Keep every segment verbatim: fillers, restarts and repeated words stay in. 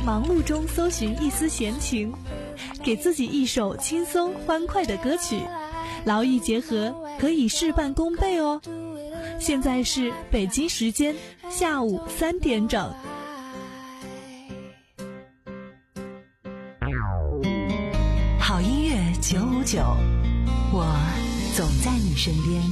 忙碌中搜寻一丝闲情，给自己一首轻松欢快的歌曲，劳逸结合，可以事半功倍哦。现在是北京时间下午三点整。 好音乐九五九，我总在你身边。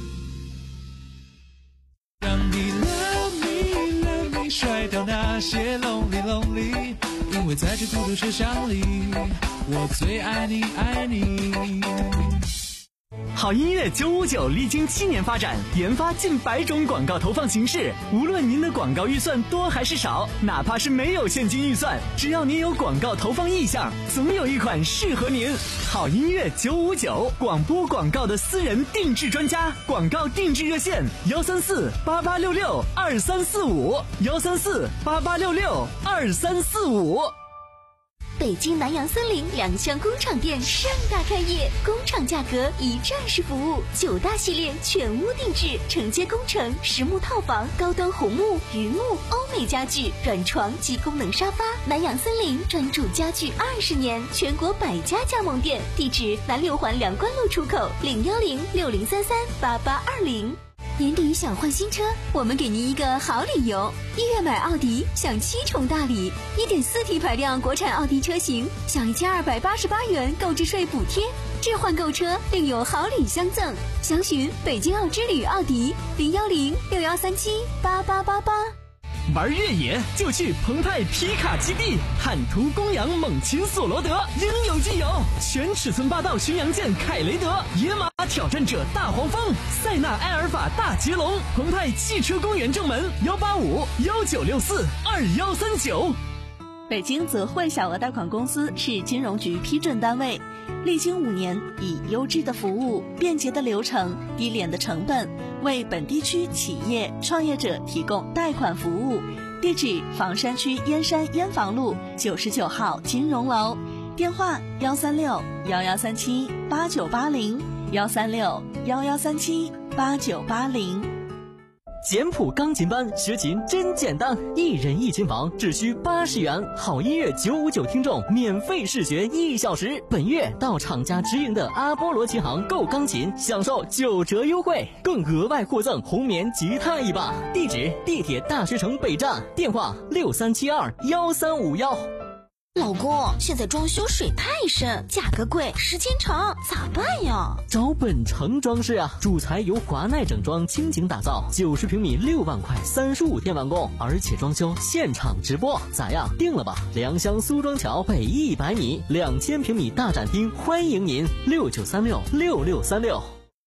让你 love me love me 甩掉那些 lonely lonely， 因为在这孤独车厢里，我最爱你爱你。 好音乐九五九历经七年发展，研发近百种广告投放形式。无论您的广告预算多还是少，哪怕是没有现金预算，只要您有广告投放意向，总有一款适合您。好音乐九五九，广播广告的私人定制专家，广告定制热线幺三四八八六六二三四五幺三四八八六六二三四五。 北京南阳森林两厢工厂店盛大开业，工厂价格一站式服务，九大系列全屋定制，承接工程、实木套房、高端红木、榆木、欧美家具、软床及功能沙发。南阳森林专注家具二十年，全国百家加盟店，地址南六环梁关路出口，零幺零六零三三八八二零。年底想换新车，我们给您一个好理由。一月买奥迪享七重大礼， 一点四 T 排量国产奥迪车型享一千二百八十八元购置税补贴，置换购车另有好礼相赠。详询北京奥之旅奥迪零幺零六幺三七八八八八。 玩越野就去澎湃皮卡基地，汉途、公羊、猛禽、索罗德应有尽有，全尺寸霸道巡洋舰凯雷德、野马挑战者大黄蜂、塞纳埃尔法大捷龙。澎湃汽车公园正门幺八五幺九六四二幺三九。 北京泽汇小额贷款公司是金融局批准单位，历经五年，以优质的服务、便捷的流程、低廉的成本，为本地区企业创业者提供贷款服务。地址：房山区燕山燕房路九十九号金融楼，电话：幺三六幺幺三七八九八零幺三六幺幺三七八九八零。 简谱钢琴班学琴真简单，一人一琴房只需八十元。好音乐九五九听众免费试学一小时。本月到厂家直营的阿波罗琴行购钢琴，享受九折优惠，更额外获赠红棉吉他一把。地址：地铁大学城北站，电话六三七二幺三五幺。 老公，现在装修水太深，价格贵，时间长，咋办呀？ 找本城装饰啊，主材由华奈整装倾情打造，九十平米六万块，三十五天完工，而且装修现场直播，咋样？定了吧？良乡苏庄桥北一百米，两千平米大展厅，欢迎您，六九三六六六三六。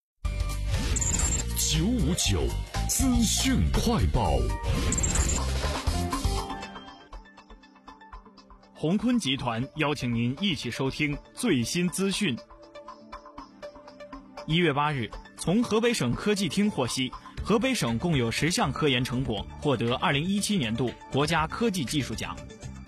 九五九资讯快报。 鸿坤集团邀请您一起收听最新资讯。一月八日，从河北省科技厅获悉，河北省共有十项科研成果获得二零一七年度国家科技技术奖。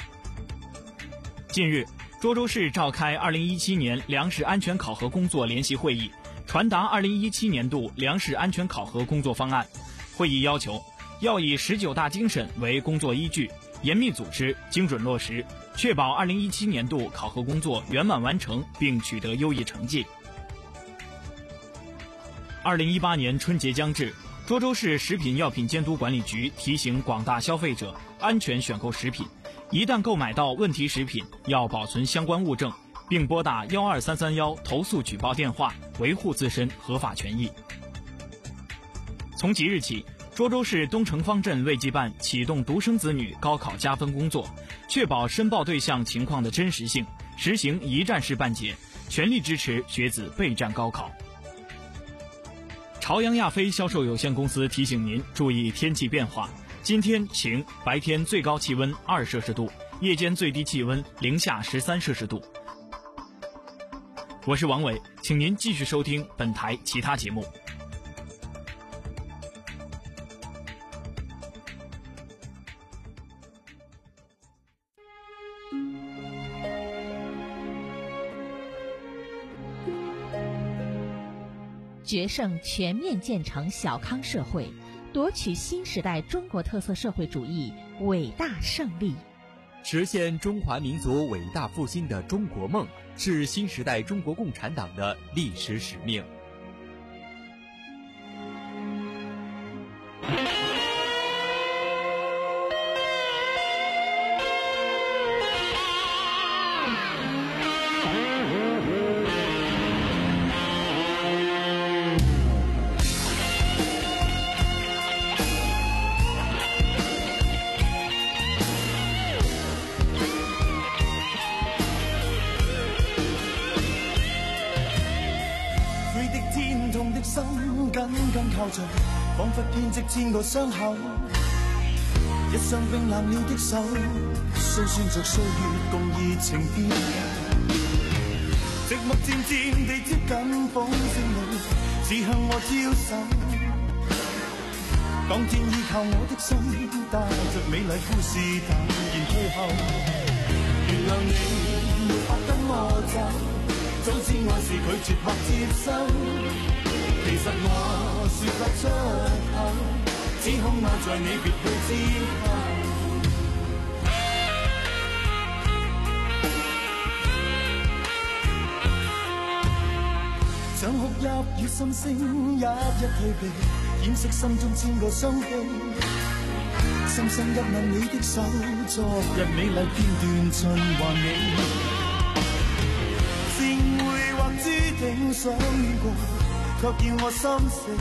近日，涿州市召开二零一七年粮食安全考核工作联席会议，传达二零一七年度粮食安全考核工作方案。会议要求，要以十九大精神为工作依据，严密组织，精准落实，确保二零一七年度考核工作圆满完成并取得优异成绩。二零一八年春节将至，涿州市食品药品监督管理局提醒广大消费者安全选购食品，一旦购买到问题食品，要保存相关物证，并拨打幺二三三幺投诉举报电话，维护自身合法权益。从即日起，涿州市东城方镇卫计办启动独生子女高考加分工作，确保申报对象情况的真实性，实行一站式办结，全力支持学子备战高考。朝阳亚飞销售有限公司提醒您注意天气变化，今天晴，白天最高气温二摄氏度，夜间最低气温零下十三摄氏度。我是王伟，请您继续收听本台其他节目。 决胜全面建成小康社会，夺取新时代中国特色社会主义伟大胜利。 实现中华民族伟大复兴的中国梦，是新时代中国共产党的历史使命。 心緊緊靠着，彷彿編織千個傷口。一雙冰冷了的手，訴說着歲月共熱情變柔。寂寞漸漸地接近風聲裏，似向我招手。當天依靠我的心，帶着美麗故事淡然退後。原諒你沒法跟我走，早知愛是拒絕或接受。其實我說不出口，只恐愛在你別去之後。像哭泣與心聲，一一退避，掩飾心中千個傷悲。深深一吻你的手，昨日美麗片段盡還你。善會或注定相戀過，卻叫我心死。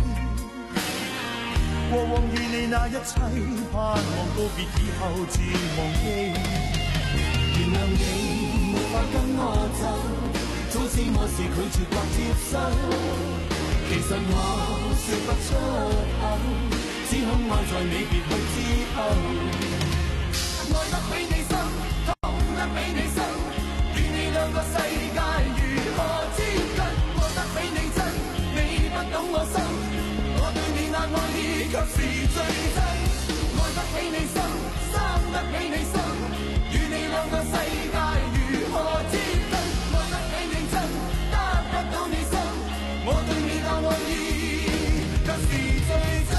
過往與你那一切，盼望告別以後漸忘記。原諒你沒法跟我走，早知我是拒絕或接受。其實我說不出口，只恐愛在你別去之後。愛得比你深，痛得比你深，與你兩個世界如何接近？愛得比你真，你不懂我心，我對你那愛意卻是最真。愛得比你深，生得比你深，與你兩個世界如何接近？愛得比你真，得不到你心，我對你那愛意卻是最真。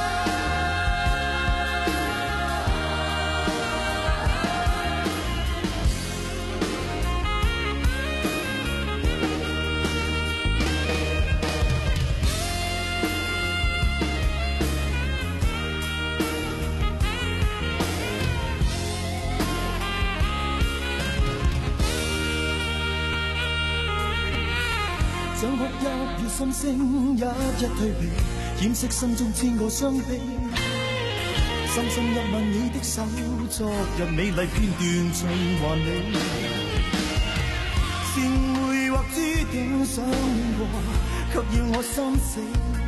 想哭泣與心聲，一一退避，掩飾心中千個傷悲。深深一吻你的手，昨日美麗片段盡還你。善會或注定相戀過，卻要我心死。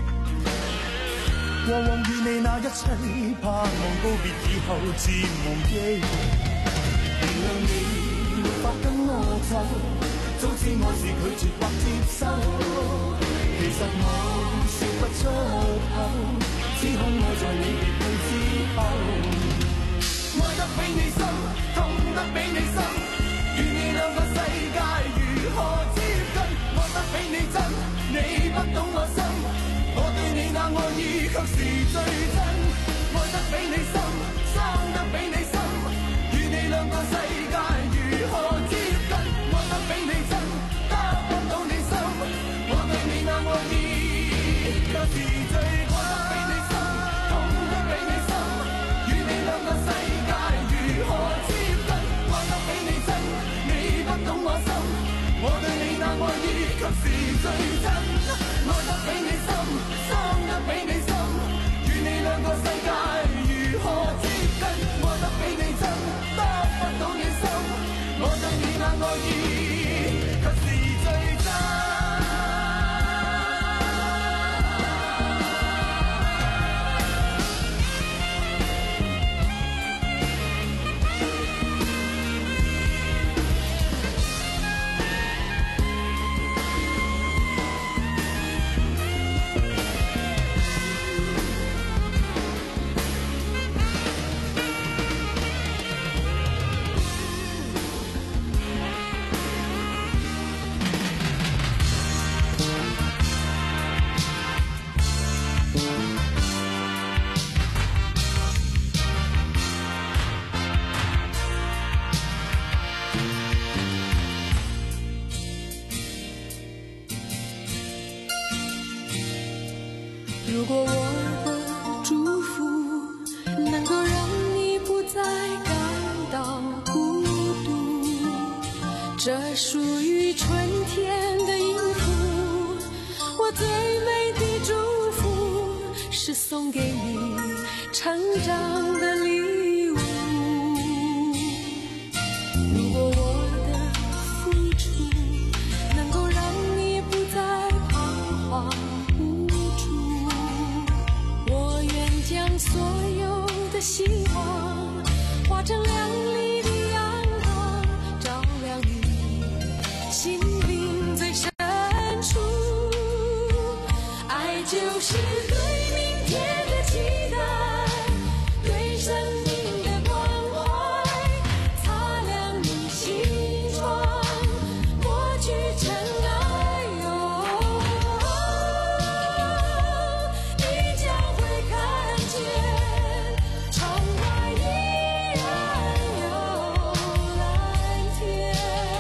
過往與你那一切，盼望告別以後漸忘記。原諒你沒法跟我走，早知我是拒絕或接受，其實我說不出口，只恐愛在你別去之後。愛得比你深，痛得比你深，與你兩個世界如何接近？愛得比你真，你不懂我心，我對你那愛意卻是最真。愛得比你深，生得比你深，與你兩個世界如何接近？愛得比你真，得不到你心，我對你那愛意卻是最真。愛得比你深，痛得比你深，與你兩個世界如何接近？愛得比你真，你不懂我心，我對你那愛意卻是最真。愛得比你深，生得比你深，與你兩個世界如何接近？愛得比你真，得不到你心，我對你那愛意卻是最真。 如果我的祝福能够让你不再感到孤独，这属于春天的音符，我最美的祝福是送给你成长的礼物。如果我的付出能够让你不再彷徨无助，我愿将所有的希望化成亮丽的阳光，照亮你心灵最深处。爱就是对明天的期待，对生命的关怀，擦亮你心窗，过去尘埃哟，你将会看见窗外依然有蓝天。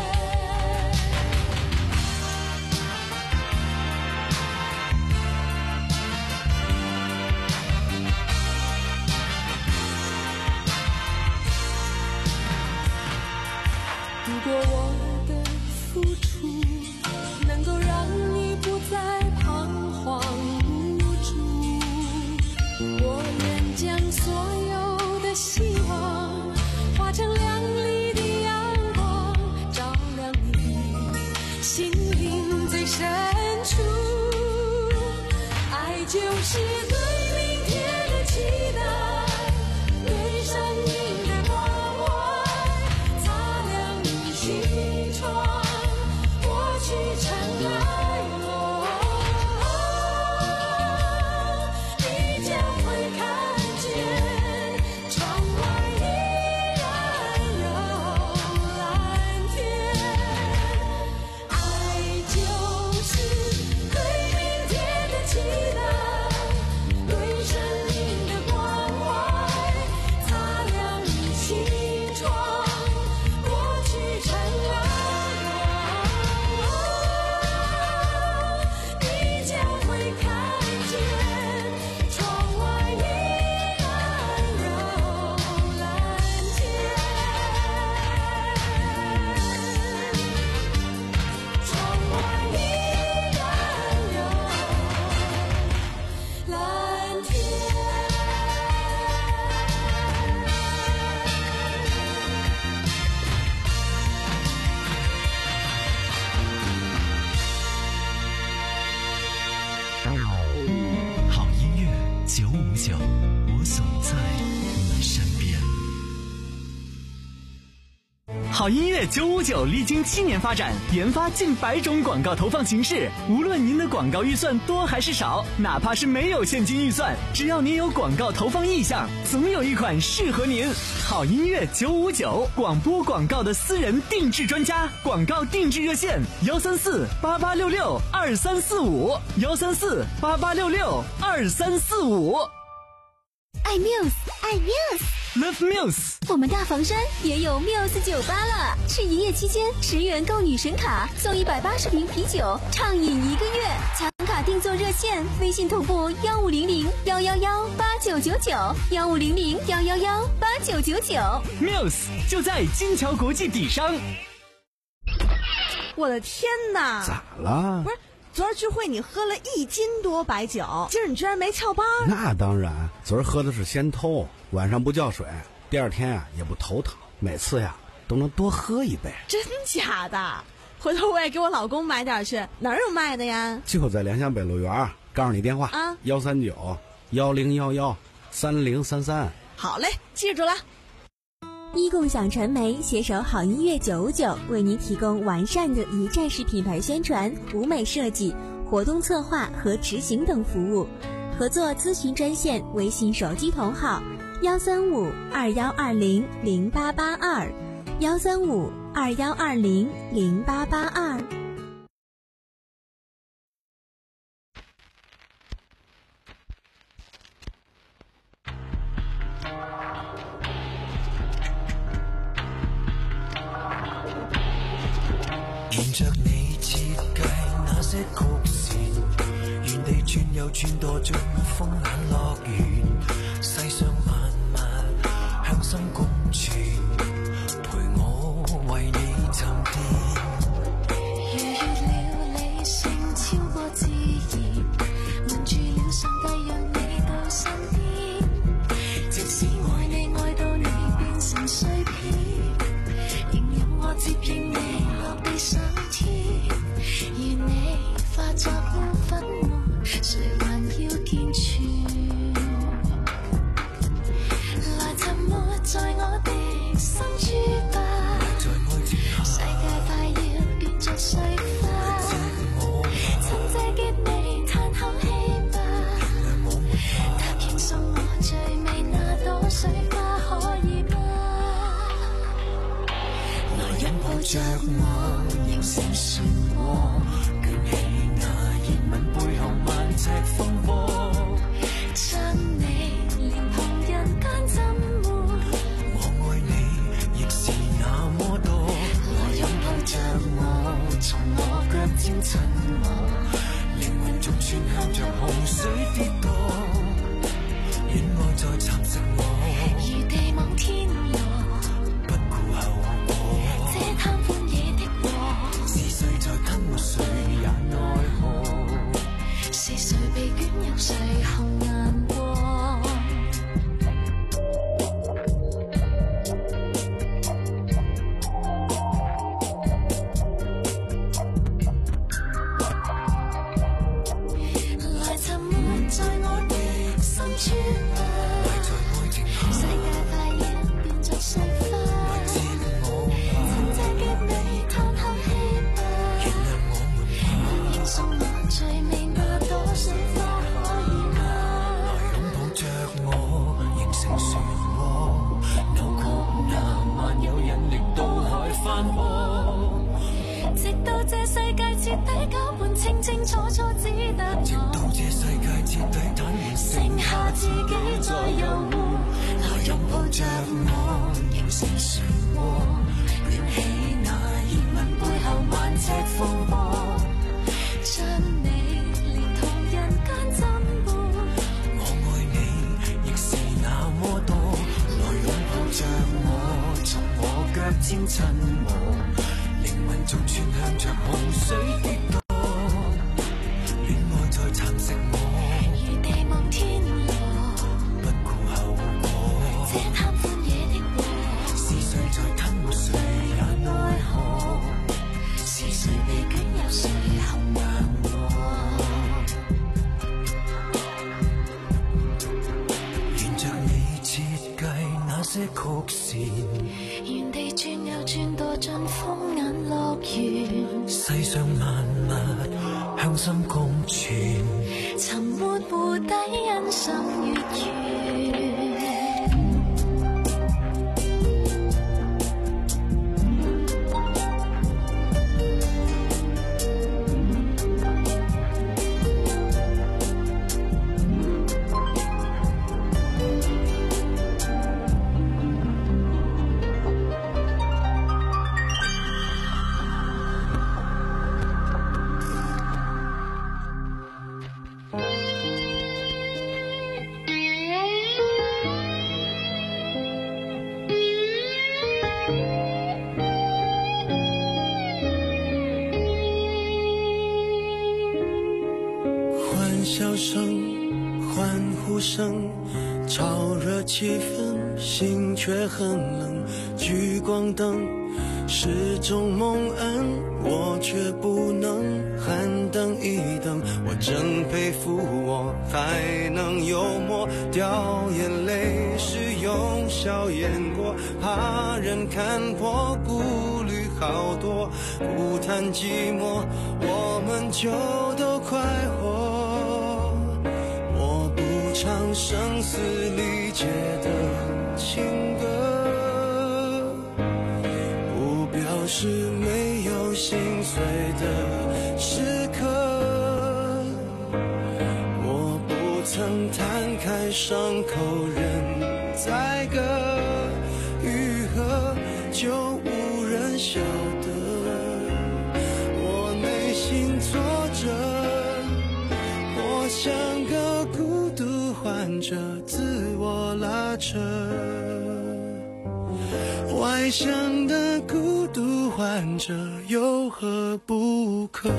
如果我的付出能够让你不再彷徨无助，我愿将所有的希望化成亮丽的阳光，照亮你心灵最深处。爱就是对明天的期待，对生命的关怀，擦亮你心窗，过去尘埃哟，你将会看见窗外依然有蓝天。爱就是对明天的期待，对生命的关怀，擦亮你心窗，过去尘埃哟，你将会看见窗外依然有蓝天，窗外依然有蓝天。 好音乐九五九，我总在你身边。好音乐九五九历经七年发展，研发近百种广告投放形式。无论您的广告预算多还是少，哪怕是没有现金预算，只要您有广告投放意向，总有一款适合您。好音乐九五九，广播广告的私人定制专家，广告定制热线：幺三四八八六六二三四五，幺三四八八六六二三四五。 爱 Muse， 爱 Muse，Love Muse。 我们大房山也有 Muse 酒吧了，是营业期间十元购女神卡送一百八十瓶啤酒，畅饮一个月。抢卡定做热线，微信同步幺五零零幺幺幺八九九九，幺五零零幺幺幺八九九九。 Muse 就在金桥国际底商。 我的天哪！ 咋了？ 不是。昨儿聚会你喝了一斤多白酒，今儿你居然没翘班？ 那当然，昨儿喝的是仙偷，晚上不叫水，第二天啊也不头疼，每次呀都能多喝一杯。 真假的？回头我也给我老公买点去，哪儿有卖的呀？ 就在良乡北路园，告诉你电话啊，幺三九幺零幺幺三零三三。 好嘞，记住了。 一共享传媒携手好音乐九五九，为您提供完善的一站式品牌宣传、舞美设计、活动策划和执行等服务。合作咨询专线：微信手机同号幺三五二幺二零零八八二，幺三五二幺二零零八八二。 沿着你設計那些曲線，原地轉又轉墮進風眼樂園，世上萬物向心共存，陪我為你沉澱。 逾越了理性超過自然，瞞住了上帝讓你到身邊，即使愛你愛到你變成碎片，形容我接應你落地上天，願你化作污粉末，誰還要健全？來沉沒在我的心珠吧，世界快要變作碎花，趁這結你嘆口氣吧，答應送我最美那朵水花可以嗎？來擁抱着我，形成漩渦，捲起那熱吻背後萬尺風波，將你連同人間浸沒。 我愛你亦是那麼多， 來擁抱着我，從我腳尖親我， 靈魂逐寸向着洪水跌墮，戀愛在蠶食我， 如地網天羅， 不顧後果。 這貪歡野的禍， 是誰在吞沒誰也奈何？ 是誰被捲入誰紅顏過？來沉沒在我的心珠吧，世界快要變作碎花，趁這結你嘆口氣吧，答應送我最美那朵水花可以嗎？ 來擁抱着我，形成漩渦，扭曲那萬有引力到海翻波， 直到這世界徹底攪拌，清清楚楚只得直到我， 這世界徹底癱瘓， 剩下自己在遊湖。來擁抱着我，形成漩渦， 捲起那熱吻背後萬尺風波， 將你連同人間浸沒。 我愛你亦是那麼多，來擁抱着我，從我腳尖親我，靈魂逐寸向着洪水跌墮，戀愛在蠶食我， 如地網天羅， 不顧後果。 這貪歡野的禍， 是誰在吞沒誰也奈何？ 是誰被捲入誰紅顏過？ 沿着你設計那些曲線， 原地轉又轉墮進風眼樂園， 世上萬物向心共存， 沉沒湖底欣賞月圓。 笑声、欢呼声，炒热气氛，心却很冷。聚光灯是种蒙恩，我却不能喊等一等。我真佩服我还能幽默，掉眼泪是用笑掩过，怕人看破，顾虑好多，不谈寂寞，我们就都快活。唱声嘶力竭的情歌，不表示没有心碎的时刻。我不曾摊开伤口任宰割，愈合就无人晓得。我内心挫折，我想换着，自我拉扯，外向的孤独患者有何不可？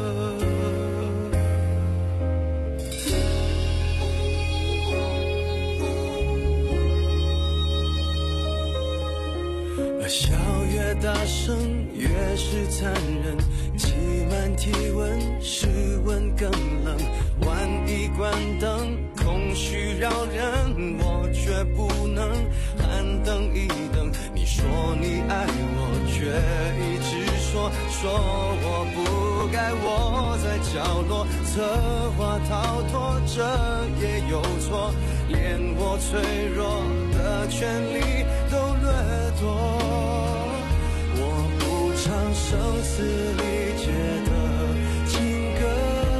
笑越大声越是残忍，挤满体温，室温更冷。万一关灯，空虚扰人，我却不能喊等一等。你说你爱我，却一直说说我不该窝在角落，策划逃脱，这也有错，连我脆弱的权利都掠夺。我不唱声嘶力竭的情歌，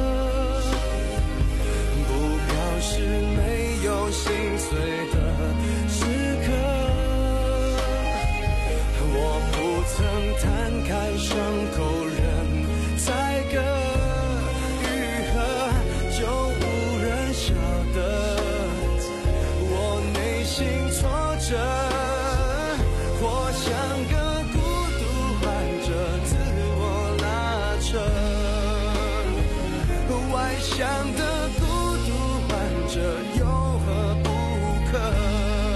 不表示没有心碎的时刻，我不曾摊开伤口任宰割愈合，就无人晓得我内心挫折。我像个孤独患者，自我拉扯，外向的孤独患者有何不可？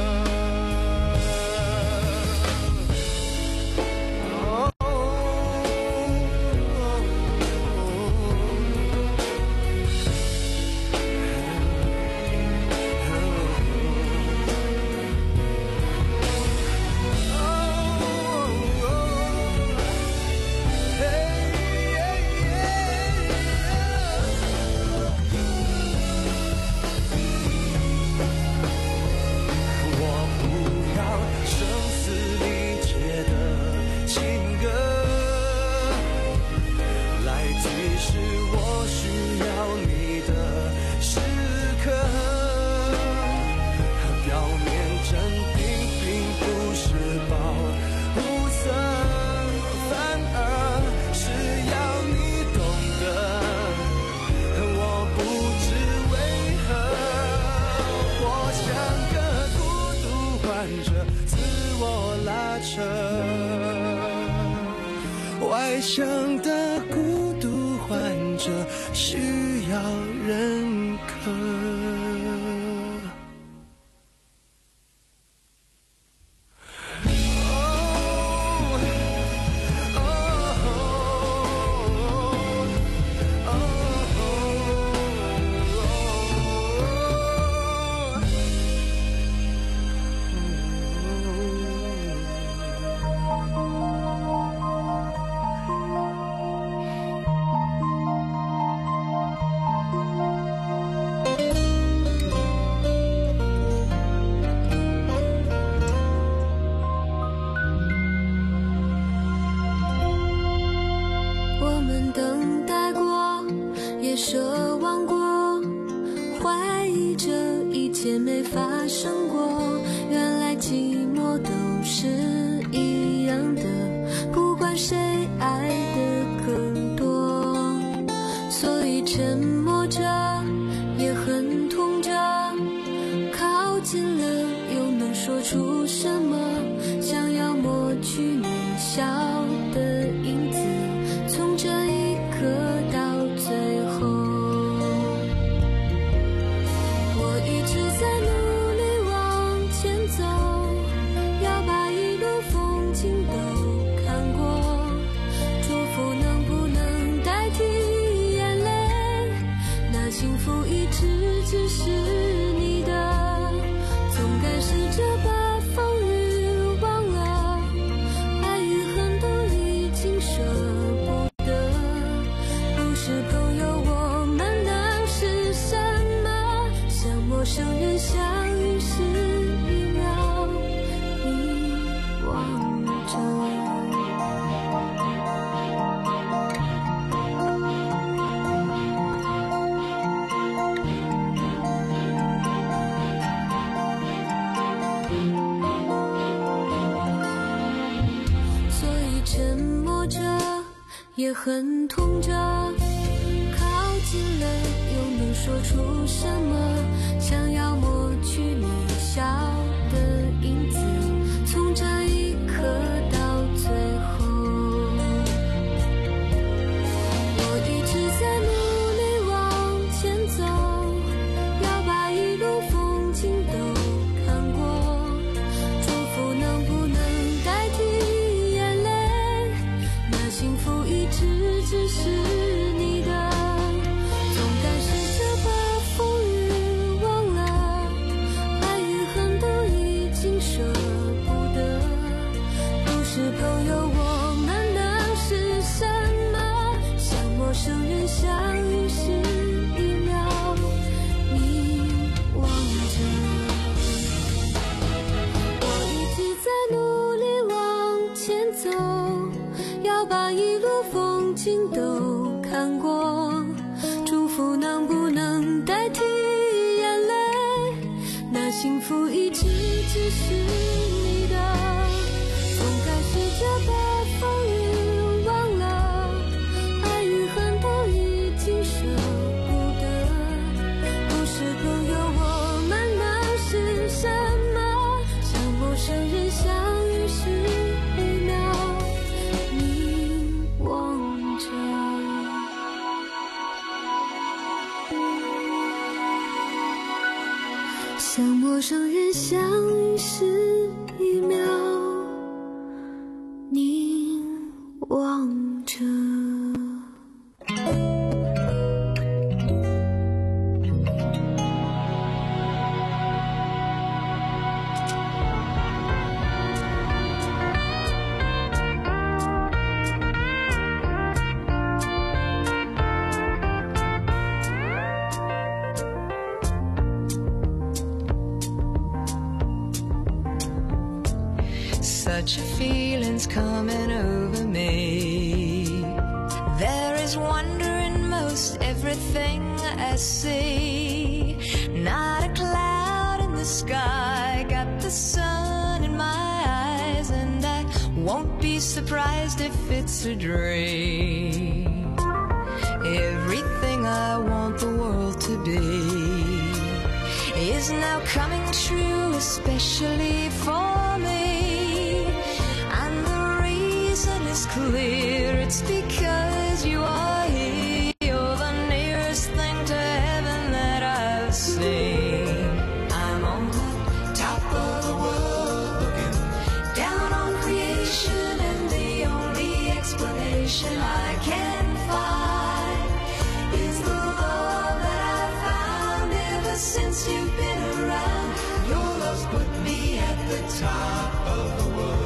外向的孤独患者需要认可。 奢望过，怀疑这一切没发生过，原来寂寞都是一样的，不管谁爱的更多，所以沉默着也很痛着，靠近了又能说出什么，想要抹去你笑的影子，从这一刻到最后，我一直在努力往前走，要把一路风景都看过，祝福能不能代替眼泪，那幸福一直只是你的，总该试着把风雨忘了，爱与恨都已经舍不得，不是朋友我们能是什么，像陌生人相遇时一秒遗忘着。沉默着也很痛着，靠尽了，又能说出什么？想要抹去你笑的影子，从这一刻到最后，我一直在努力往前走，要把一路风景都看过。祝福能不能代替眼泪？那幸福一直只是你的。总该试着把风雨忘了，爱与恨都已经舍不得。不是朋友，我们能是什么？像陌生人相遇时一秒，你望着。我一直在努力往前走，要把一路风景都看过。祝福能不能代替眼泪？那幸福一直只是你的。总该试着把风雨忘了，爱与恨都已经舍不得。不是朋友，我们能是什么？像陌生人相遇时一秒，你望着。像陌生人相遇时一秒，你望着。 Such a feeling's coming over me. There is wonder in most everything I see. Not a cloud in the sky, got the sun in my eyes, and I won't be surprised if it's a dream. Everything I want the world to be is now coming true, especially for me. It's clear, it's because you are here. You're the nearest thing to heaven that I've seen. I'm on the top of the world, looking down on creation, and the only explanation I can find is the love that I've found ever since you've been around. Your love's put me at the top of the world.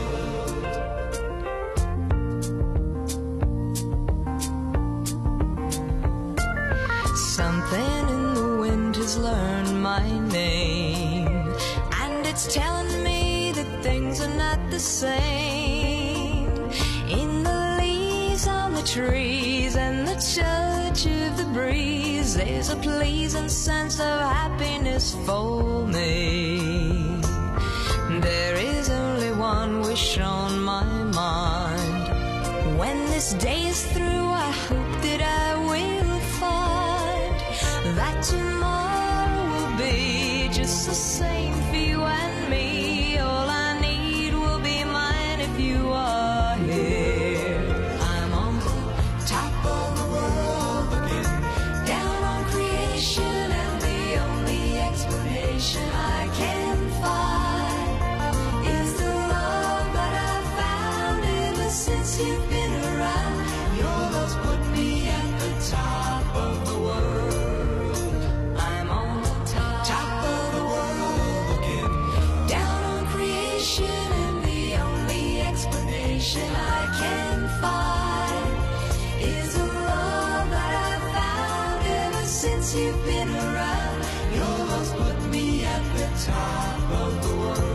Something in the wind has learned my name, and it's telling me that things are not the same. In the leaves on the trees and the touch of the breeze, there's a pleasing sense of happiness for me. There is only one wish on my mind. When this day is through, I hope that I will find that tomorrow will be just the same for you and me. All I need will be mine if you are here. I'm on the top of the world, looking down on creation, and the only explanation I can find is the love that I've found ever since you've been around. Your love's put me at the top of the world. I'm on the top, top of the world, looking down on creation, and the only explanation I can find is the love that I've found ever since you've been around. Your love's put me at the top of the world.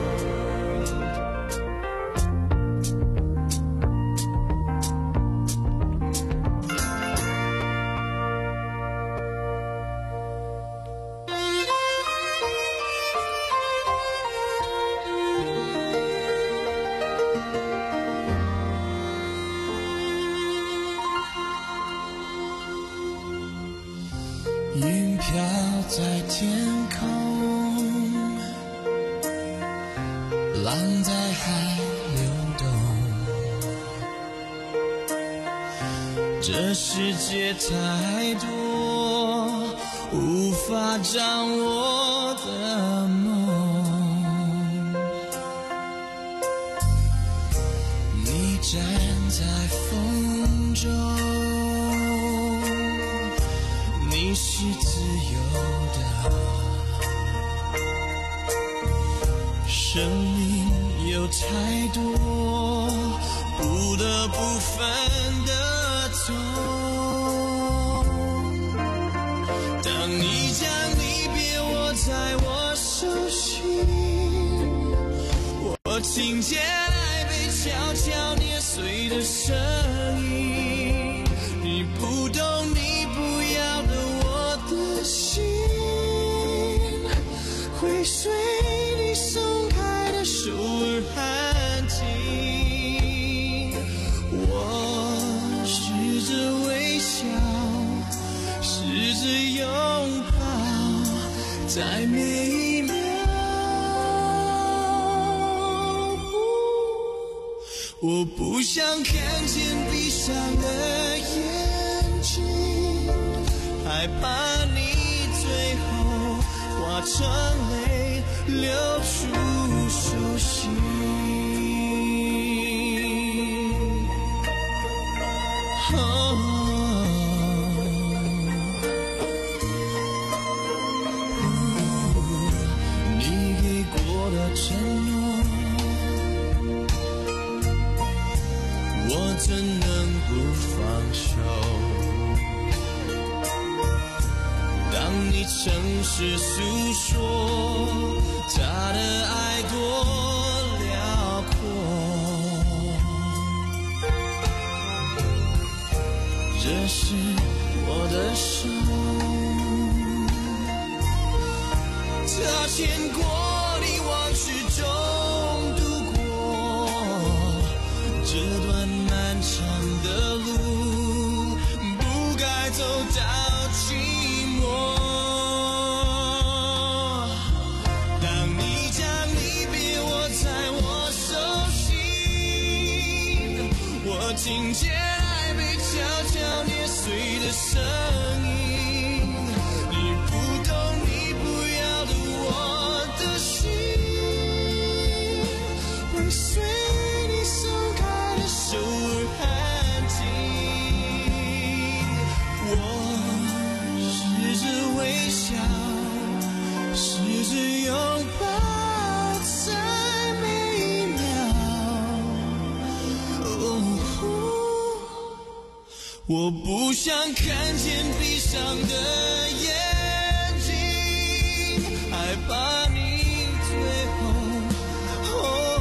云飘在天空，浪在海流动，这世界太多无法掌握的梦，你站在风中，你是自由的，生命有太多不得不分的痛，当你将离别握在我手心，我听见爱被悄悄捏碎的声音，你不懂，你不要的我的心会随你松开的手而安静，我试着微笑，试着拥抱，在每一秒，我不想看见闭上的眼睛，害怕你最后化成泪流出手心，哦，你给过的承诺，我怎能不放手？当你诚实诉说他的爱多辽阔，这是我的手，他牵过你往事中度过这段漫长的路，不该走到寂寞，当你将离别握在我手心，我听见爱被悄悄捏碎的声音，你不懂，你不要的我的心会随你松开的手而安静，我试着微笑，试着拥抱，在每一秒，哦，我不想看见闭上的眼睛，害怕你最后，哦，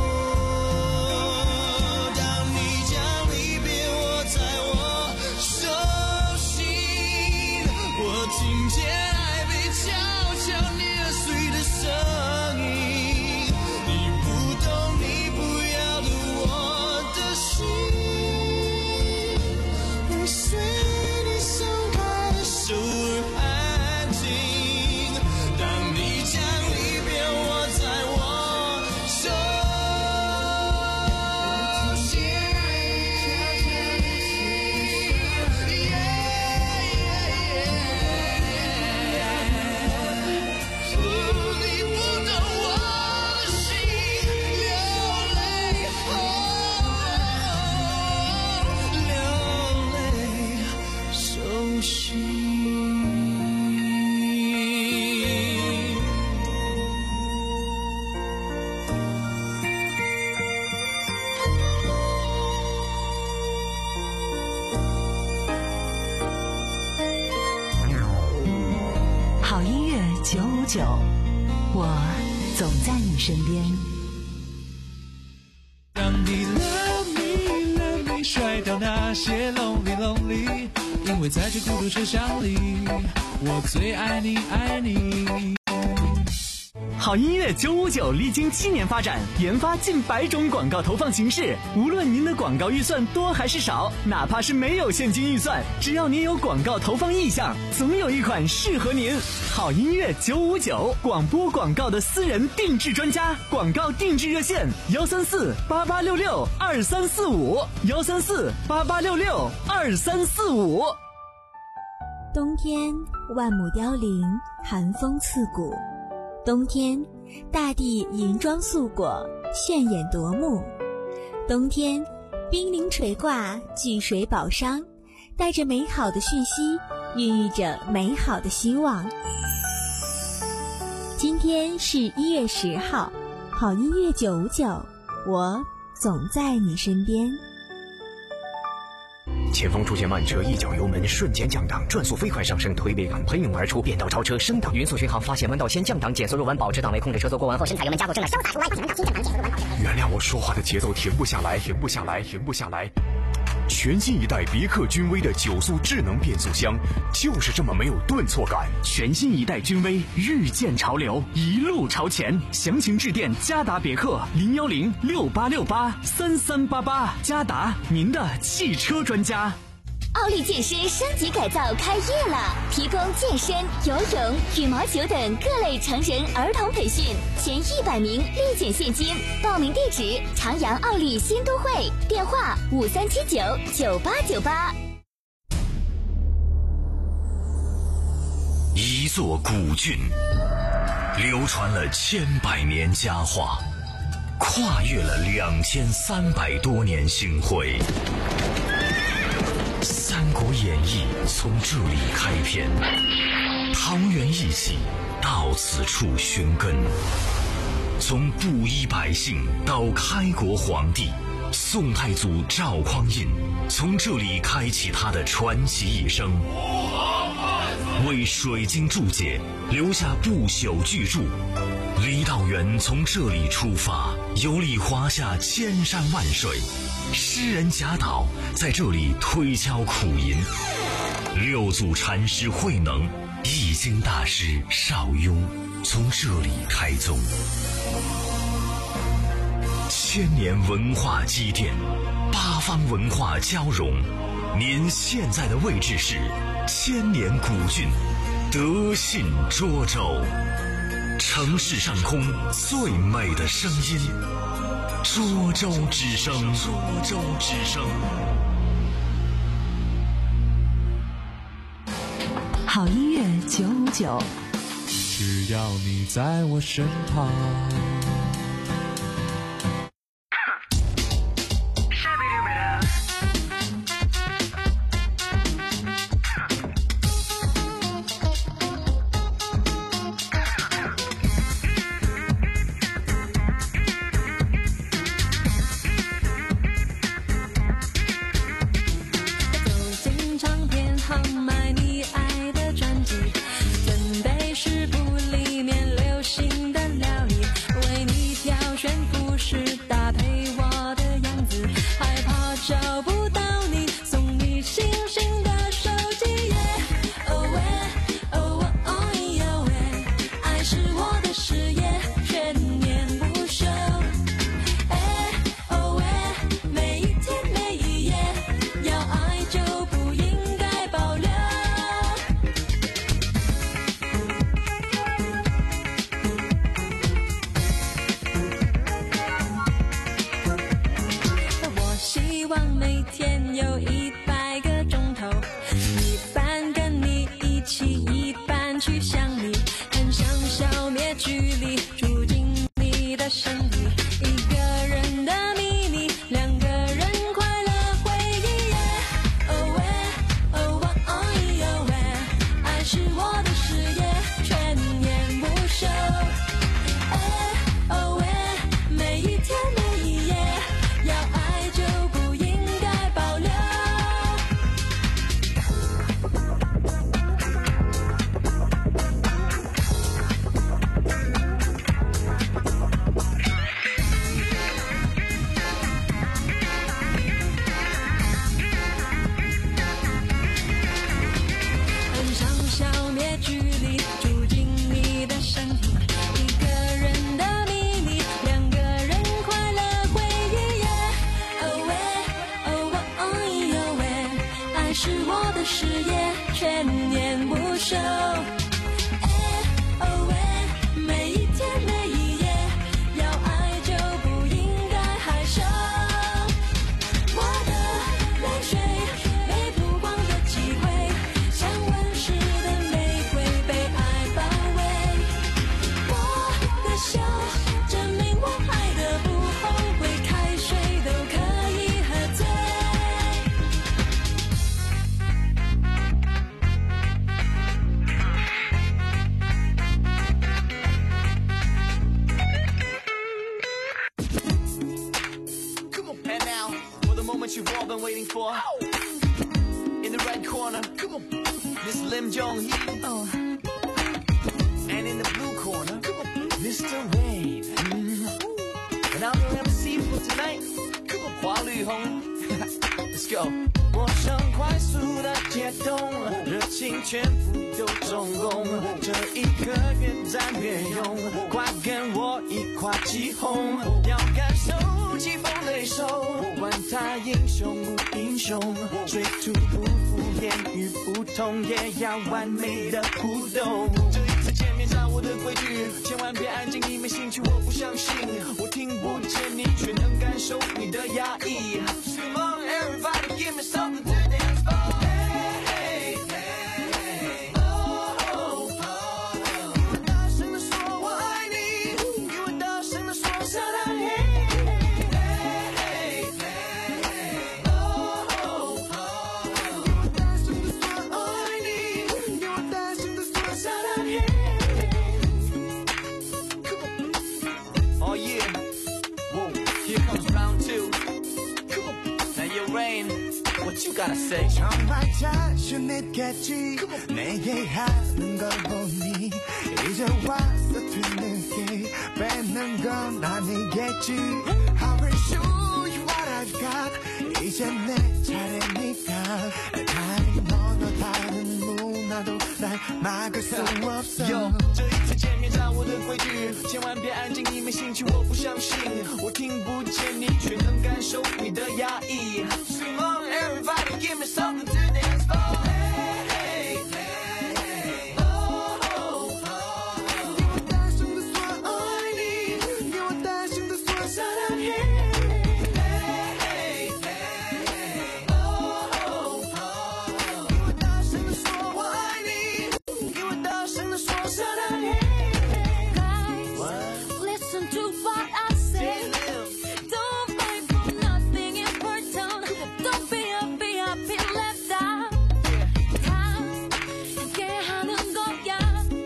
当你将离别握在我手心，我听见爱被悄悄捏碎的声音，你不懂，你不要的我的心会随你松开的手而安静，当你将离别握在我手心，你不懂我的心流泪，流泪手心。 好音乐九五九，我总在你身边。 让你 love me love me 甩掉那些 lonely lonely， 因为在这孤独车厢里，我最爱你爱你。 好音乐九五九历经七年发展，研发近百种广告投放形式。无论您的广告预算多还是少，哪怕是没有现金预算，只要您有广告投放意向，总有一款适合您。好音乐九五九，广播广告的私人定制专家，广告定制热线：幺三四八八六六二三四五，幺三四八八六六二三四五。 冬天，万亩凋零，寒风刺骨。冬天，大地银装素裹，炫眼夺目。冬天，冰凌垂挂，巨水宝商，带着美好的讯息，孕育着美好的希望。今天是一月十号，好音乐九五九，我总在你身边。 前方出现慢车，一脚油门瞬间降档，转速飞快上升，推背感喷涌而出，变道超车升档，匀速巡航发现弯道先降档，减速入弯保持档位，控制车速过弯后深踩油门加速，正在潇洒出弯，发现弯道新降档，减速入弯保持。 原谅我说话的节奏停不下来，停不下来，停不下来。全新一代别克君威的九速智能变速箱，就是这么没有顿挫感。 全新一代君威，日渐潮流，一路朝前。详情致电嘉达别克零幺零六八六八三三八八，嘉达，您的汽车专家。 奥利健身升级改造开业了，提供健身、游泳、羽毛球等各类成人儿童培训，前一百名立减现金。报名地址：长阳奥利新都会，电话五三七九九八九八。 一座古郡，流传了千百年佳话，跨越了两千三百多年星辉。《三国演义》从这里开篇，桃园义气到此处寻根。从布衣百姓到开国皇帝，宋太祖赵匡胤从这里开启他的传奇一生，为水晶注解留下不朽巨著。郦道元从这里出发，游历华夏千山万水。诗人贾岛在这里推敲苦吟，六祖禅师慧能、易经大师邵雍从这里开宗。千年文化积淀，八方文化交融。您现在的位置是千年古郡德信涿州，城市上空最美的声音。涿州之声，涿州之声。 好音乐九五九， 只要你在我身旁。 准备是部里面流行的料理。 才是我的事业，全年无休。哎哦喂，每一天每一夜，要爱就不应该害羞。我的泪水被曝光的机会，像温室的玫瑰被爱包围。我的笑证明我爱的不后悔，开水都可以喝醉。 Come on, and now for the moment you've all been waiting for. In the red corner, come on, Miss Lim Jong-hee. Oh. And in the blue corner, come on, Mister Wayne. Mm. And I'm your M C for tonight. Come on, Hua Lü-hong. Let's go. 陌生快速的解冻，热情全部都中共，这一刻越战越勇，快跟我一块起哄，要感受疾风雷手，管他英雄不英雄，水土不服，言语不同，也要完美的互动。这一次见面掌握的规矩，千万别安静，你没兴趣，我不相信，我听不见你，却能感受你的压抑。Come on, everybody, give me something to dance for. Hey, hey, hey, oh, oh, oh. 给我大声地说我爱你，给我大声地说撒拉嘿。Hey, hey, hey, oh, oh, oh. 给我大声地说我爱你，给我大声地说撒拉嘿。Come on. Oh yeah. Whoa, here comes round two. Come on. Now you rain. What you gotta say? 정말 자신 있겠지 내게 하는 걸 보니 이제 와서 뒤늦게 뺏는 건 아니겠지 I will show you what I've got 이제 내 차례니까 다른 언어 다른 문화도 날 막을 수 없어 Yo, 这一次见面掌握的规矩，千万别安静，你没兴趣，我不相信，我听不见你，却能感受你的压抑。Come on, everybody, give me something to dance for. Hey, hey, hey, oh, oh, oh. 给我大声地说爱你，给我大声地说撒拉嘿。Hey, hey, hey, oh, oh, oh. 给我大声地说我爱你，给我大声地说撒拉嘿。 Guys, listen to what I say. Don't fight for nothing important. Don't be a be a be left out. 다 함께 하는 거야.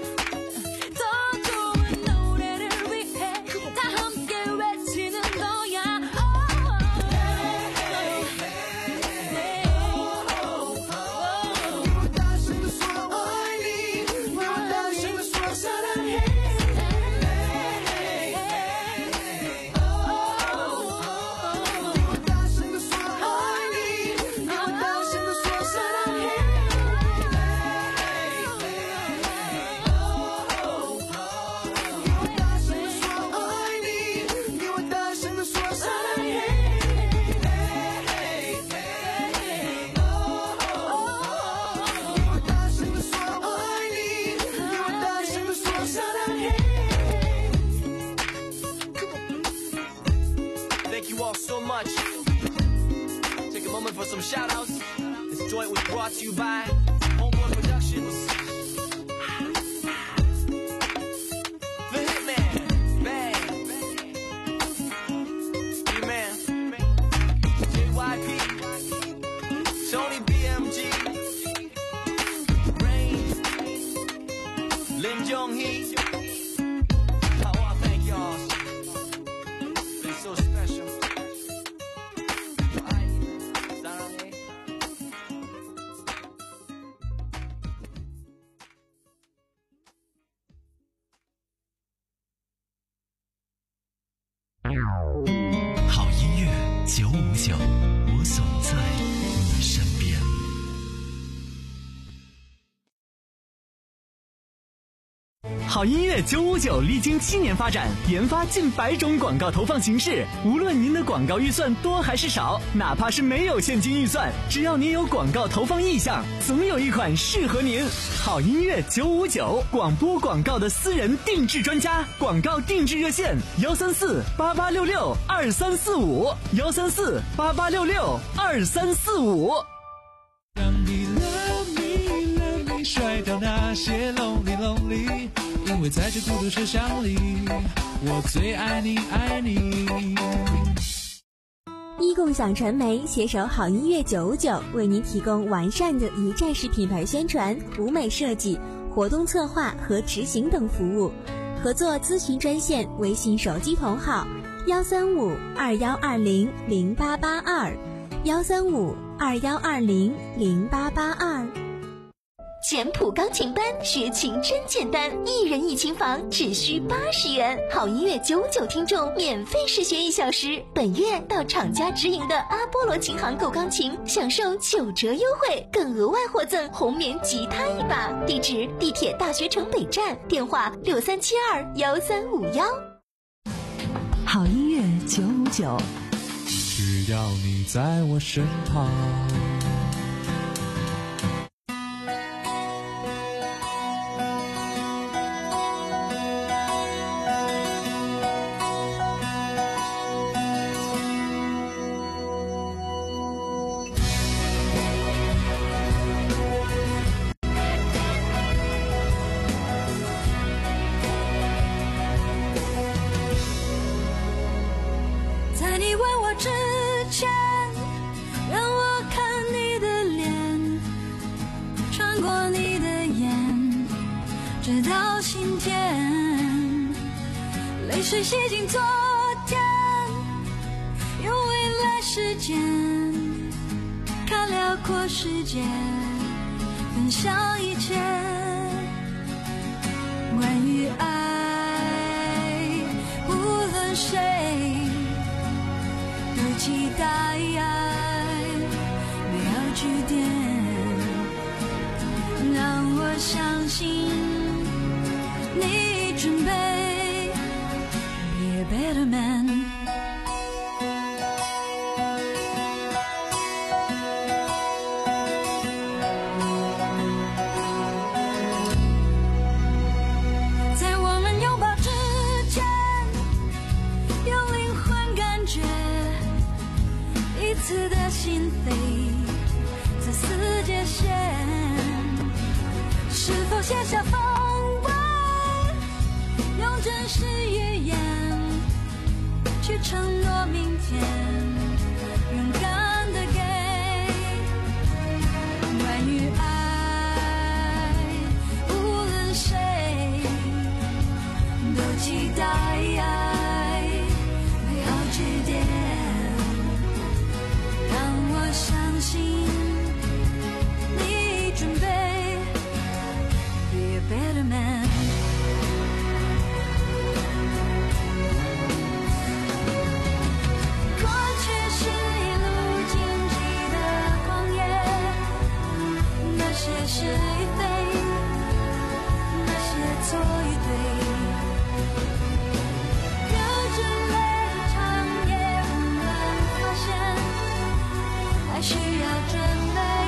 더 좋은 노래를 위해 다 함께 외치는 거야. 给我大声地说爱你，给我大声地说撒拉嘿。Thank you all so much. Take a moment for some shout outs. This joint was brought to you by Homeboy Productions. The Hitman, Bang, E-Man, J Y P, Tony B M G, Rain, Lim Jong-hee. Oh, I thank y'all. Been so special. 好音乐九五九，我总在你身边。 好好音乐九五九历经七年发展，研发近百种广告投放形式。无论您的广告预算多还是少，哪怕是没有现金预算，只要您有广告投放意向，总有一款适合您。好音乐九五九，广播广告的私人定制专家，广告定制热线：幺三四八八六六二三四五，幺三四八八六六二三四五。 让你 love me love me 甩掉那些 lonely lonely， 因为在这孤独车厢里，我最爱你爱你。 一共享传媒携手好音乐九五九，为您提供完善的一站式品牌宣传、舞美设计、活动策划和执行等服务。合作咨询专线：微信手机同号幺三五二幺二零零八八二，幺三五二幺二零零八八二。 简谱钢琴班学琴真简单，一人一琴房只需八十元。好音乐九五九听众免费试学一小时，本月到厂家直营的阿波罗琴行购钢琴，享受九折优惠，更额外获赠红棉吉他一把。地址：地铁大学城北站，电话六三七二幺三五幺。 好音乐九五九， 只要你在我身旁。 泪水洗净昨天，用未来时间看辽阔世界，分享一切关于爱，无论谁都期待美好句点，让我相信你准备Be a better man。 在我们拥抱之前，用灵魂感觉彼此的心扉，自私界限，是否写下方位，用真实语言去承诺明天，勇敢的给关于爱，无论谁都期待美好句点，让我相信你准备 Be a better man。是与非，那些错与对，流着泪的长夜，我们发现还需要准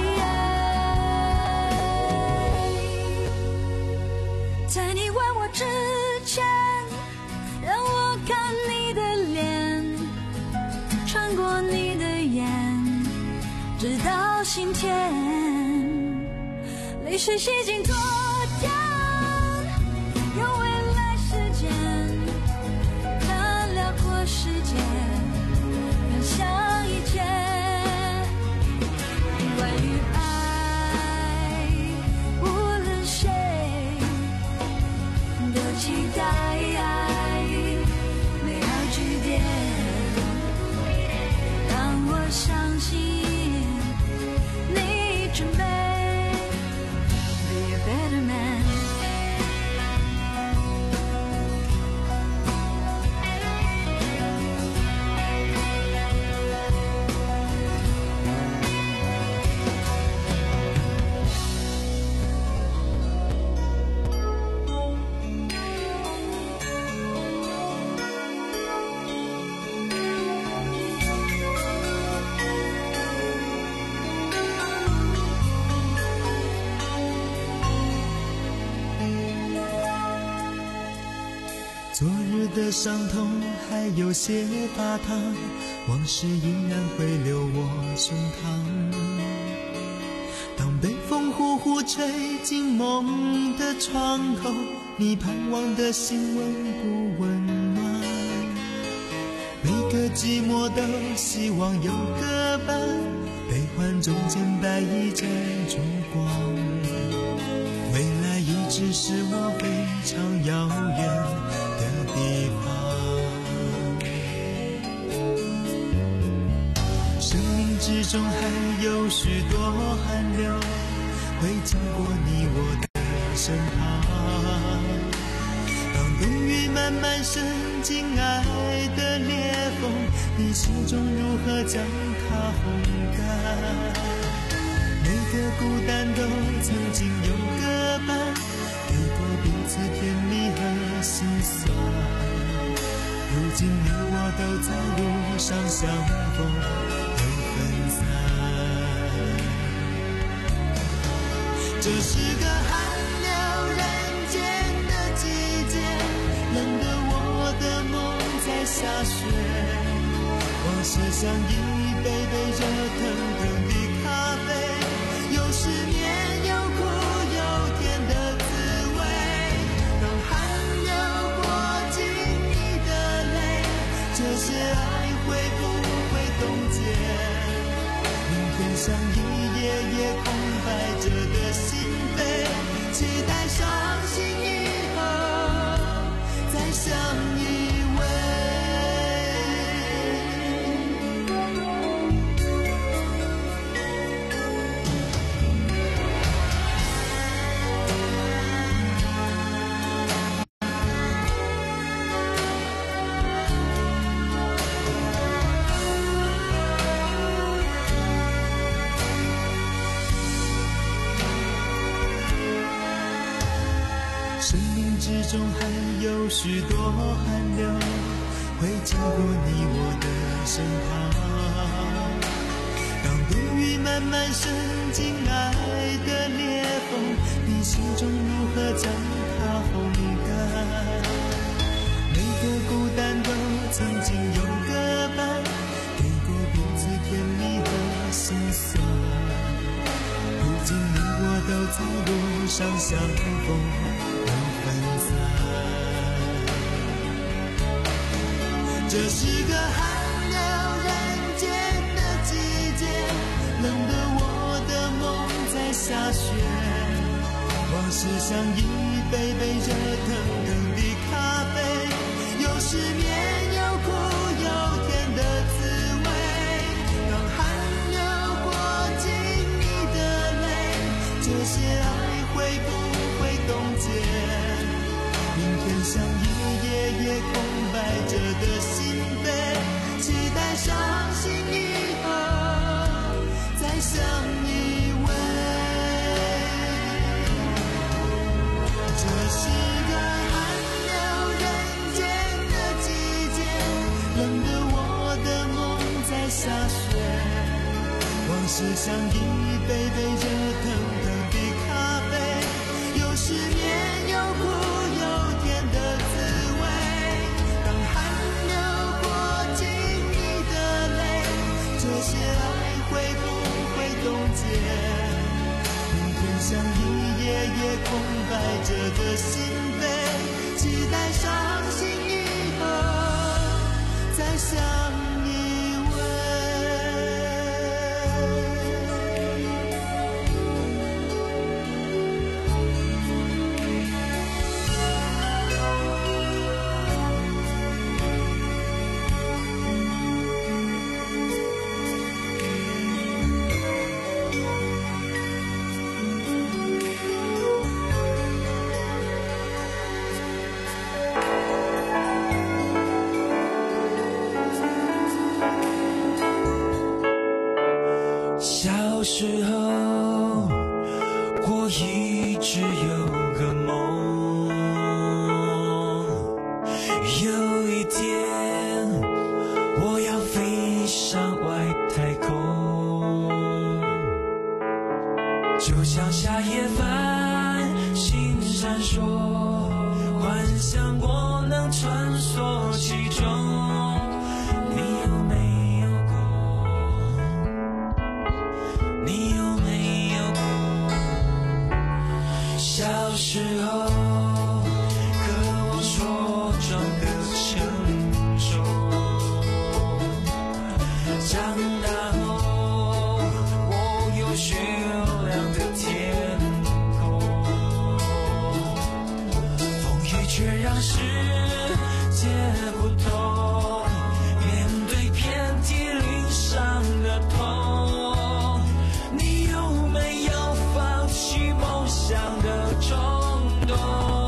备。在你问我之前，让我看你的脸，穿过你的眼，直到心田。泪水洗净昨天，用未来时间看辽阔世界，分享一切关于爱，无论谁都期待美好句点，让我相信你准备Better man。 昨日的伤痛还有些发烫，往事依然会留我身旁。当北风呼呼吹进梦的窗口，你盼望的心温不温暖？每个寂寞都希望有个伴，悲欢中间带一盏烛光。未来一直是我非常遥远的地方。生命之中还有许多寒流会经过你我的身旁。当冬雨慢慢渗进爱的裂缝，你心中如何将它烘干？每个孤单都曾经有个伴，给过彼此甜蜜和心酸。如今你我都在路上相逢又分散。这是个寒流人间的季节，冷得我的梦在下雪。往事像一杯杯热腾腾的咖啡，有失眠有苦有甜的滋味。当寒流过尽你的泪，这些爱会不会冻结？明天像一页页空白着的心扉，期待伤心以后再相依偎。之中还有许多寒流会经过你我的身旁。当冬雨慢慢渗进爱的裂缝，你心中如何将它烘干？每个孤单都曾经有个伴，给过彼此甜蜜和心酸。如今你我都在路上相逢这是个寒流人间的季节，冷得我的梦在下雪。往事像一杯杯热腾腾的咖啡，有失眠有苦有甜的滋味。当寒流过尽你的泪，这些爱会不会冻结？明天像一页页空白着的心扉，期待伤心以后再相依偎。这是个寒流人间的季节，冷得我的梦在下雪。往事像一杯杯热腾腾的咖啡，有失眠有苦有甜的滋味。当寒流过尽你的泪，这些爱会不会冻结？明天像一页页空白着的心扉，期待伤心以后再相依偎。 小时候，我一直有个梦，有一天我要飞上外太空，就像夏夜繁星闪烁， 幻想我能穿梭其中，你有没有过？你有没有过？小时候渴望说装的成熟，长大后我有雪亮的天空，风雨却让世界不同，面对遍体鳞伤的痛，你有没有放弃梦想的冲动？